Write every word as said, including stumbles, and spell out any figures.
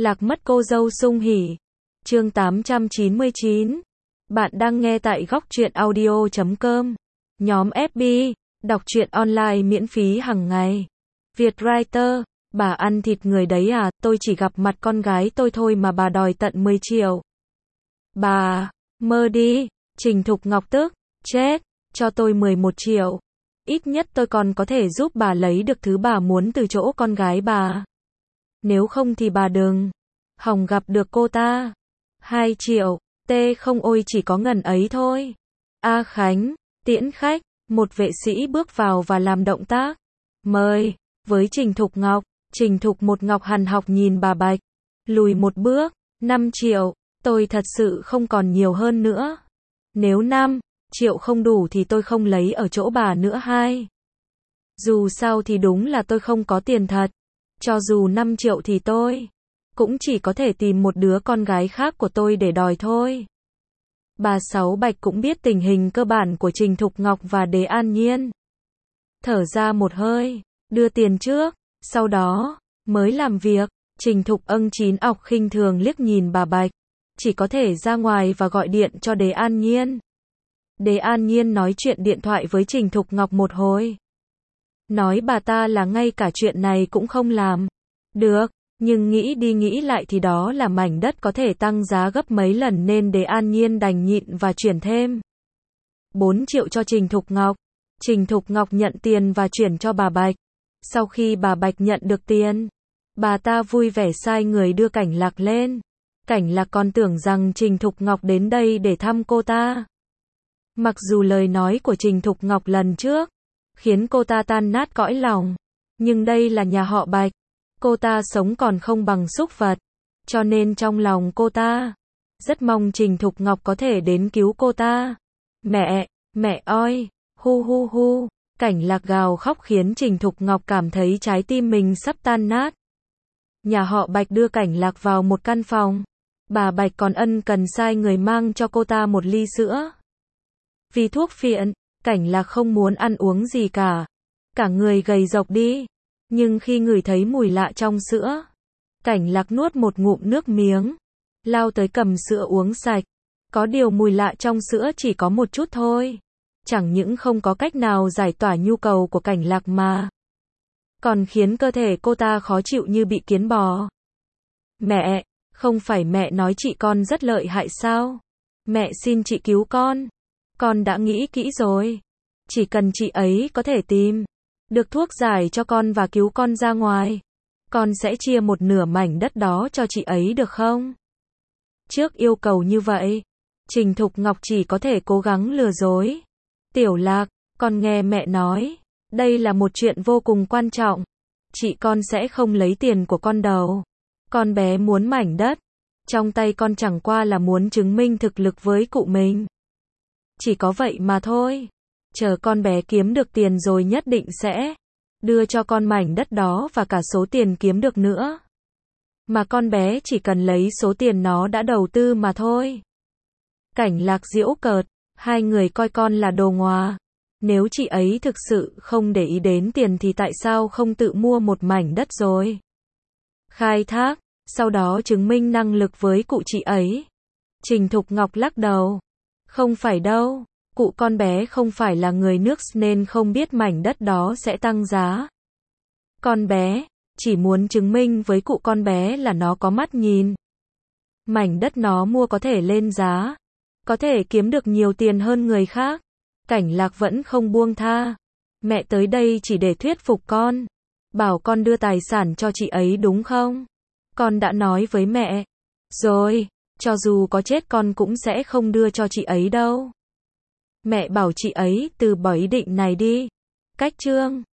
Lạc mất cô dâu sung hỉ. Chương tám trăm chín mươi chín. Bạn đang nghe tại góc truyện audio chấm com. Nhóm ép bê, đọc truyện online miễn phí hàng ngày. Vietwriter, bà ăn thịt người đấy à, tôi chỉ gặp mặt con gái tôi thôi mà bà đòi tận mười triệu. Bà, mơ đi, Trình Thục Ngọc tức, chết, cho tôi mười một triệu. Ít nhất tôi còn có thể giúp bà lấy được thứ bà muốn từ chỗ con gái bà. Nếu không thì bà đừng hòng gặp được cô ta. Hai triệu, tê không ôi chỉ có ngần ấy thôi. A Khánh, tiễn khách, một vệ sĩ bước vào và làm động tác. Mời, với Trình Thục Ngọc, Trình Thục một Ngọc hằn học nhìn bà Bạch. Lùi một bước, năm triệu, tôi thật sự không còn nhiều hơn nữa. Nếu năm triệu không đủ thì tôi không lấy ở chỗ bà nữa hai. Dù sao thì đúng là tôi không có tiền thật. Cho dù năm triệu thì tôi cũng chỉ có thể tìm một đứa con gái khác của tôi để đòi thôi. Bà Sáu Bạch cũng biết tình hình cơ bản của Trình Thục Ngọc và Đế An Nhiên. Thở ra một hơi, đưa tiền trước, sau đó mới làm việc. Trình Thục âng chín ọc khinh thường liếc nhìn bà Bạch, chỉ có thể ra ngoài và gọi điện cho Đế An Nhiên. Đế An Nhiên nói chuyện điện thoại với Trình Thục Ngọc một hồi. Nói bà ta là ngay cả chuyện này cũng không làm được, nhưng nghĩ đi nghĩ lại thì đó là mảnh đất có thể tăng giá gấp mấy lần nên Đế An Nhiên đành nhịn và chuyển thêm bốn triệu cho Trình Thục Ngọc. Trình Thục Ngọc nhận tiền và chuyển cho bà Bạch. Sau khi bà Bạch nhận được tiền, bà ta vui vẻ sai người đưa Cảnh Lạc lên. Cảnh Lạc còn tưởng rằng Trình Thục Ngọc đến đây để thăm cô ta. Mặc dù lời nói của Trình Thục Ngọc lần trước khiến cô ta tan nát cõi lòng, nhưng đây là nhà họ Bạch, cô ta sống còn không bằng súc vật, cho nên trong lòng cô ta rất mong Trình Thục Ngọc có thể đến cứu cô ta. Mẹ, mẹ ơi, hu hu hu, Cảnh Lạc gào khóc khiến Trình Thục Ngọc cảm thấy trái tim mình sắp tan nát. Nhà họ Bạch đưa Cảnh Lạc vào một căn phòng. Bà Bạch còn ân cần sai người mang cho cô ta một ly sữa. Vì thuốc phiện, Cảnh Lạc không muốn ăn uống gì cả. Cả người gầy rộc đi. Nhưng khi ngửi thấy mùi lạ trong sữa, Cảnh Lạc nuốt một ngụm nước miếng, lao tới cầm sữa uống sạch. Có điều mùi lạ trong sữa chỉ có một chút thôi. Chẳng những không có cách nào giải tỏa nhu cầu của Cảnh Lạc mà còn khiến cơ thể cô ta khó chịu như bị kiến bò. Mẹ, không phải mẹ nói chị con rất lợi hại sao? Mẹ xin chị cứu con. Con đã nghĩ kỹ rồi. Chỉ cần chị ấy có thể tìm được thuốc giải cho con và cứu con ra ngoài, con sẽ chia một nửa mảnh đất đó cho chị ấy được không? Trước yêu cầu như vậy, Trình Thục Ngọc chỉ có thể cố gắng lừa dối. Tiểu Lạc, con nghe mẹ nói, đây là một chuyện vô cùng quan trọng. Chị con sẽ không lấy tiền của con đâu. Con bé muốn mảnh đất trong tay con chẳng qua là muốn chứng minh thực lực với cụ mình. Chỉ có vậy mà thôi. Chờ con bé kiếm được tiền rồi nhất định sẽ đưa cho con mảnh đất đó và cả số tiền kiếm được nữa. Mà con bé chỉ cần lấy số tiền nó đã đầu tư mà thôi. Cảnh Lạc giễu cợt, hai người coi con là đồ ngòa. Nếu chị ấy thực sự không để ý đến tiền thì tại sao không tự mua một mảnh đất rồi khai thác, sau đó chứng minh năng lực với cụ chị ấy. Trình Thục Ngọc lắc đầu. Không phải đâu, cụ con bé không phải là người nước nên không biết mảnh đất đó sẽ tăng giá. Con bé chỉ muốn chứng minh với cụ con bé là nó có mắt nhìn. Mảnh đất nó mua có thể lên giá, có thể kiếm được nhiều tiền hơn người khác. Cảnh Lạc vẫn không buông tha. Mẹ tới đây chỉ để thuyết phục con, bảo con đưa tài sản cho chị ấy đúng không? Con đã nói với mẹ rồi, cho dù có chết con cũng sẽ không đưa cho chị ấy đâu. Mẹ bảo chị ấy từ bỏ ý định này đi. Cách chương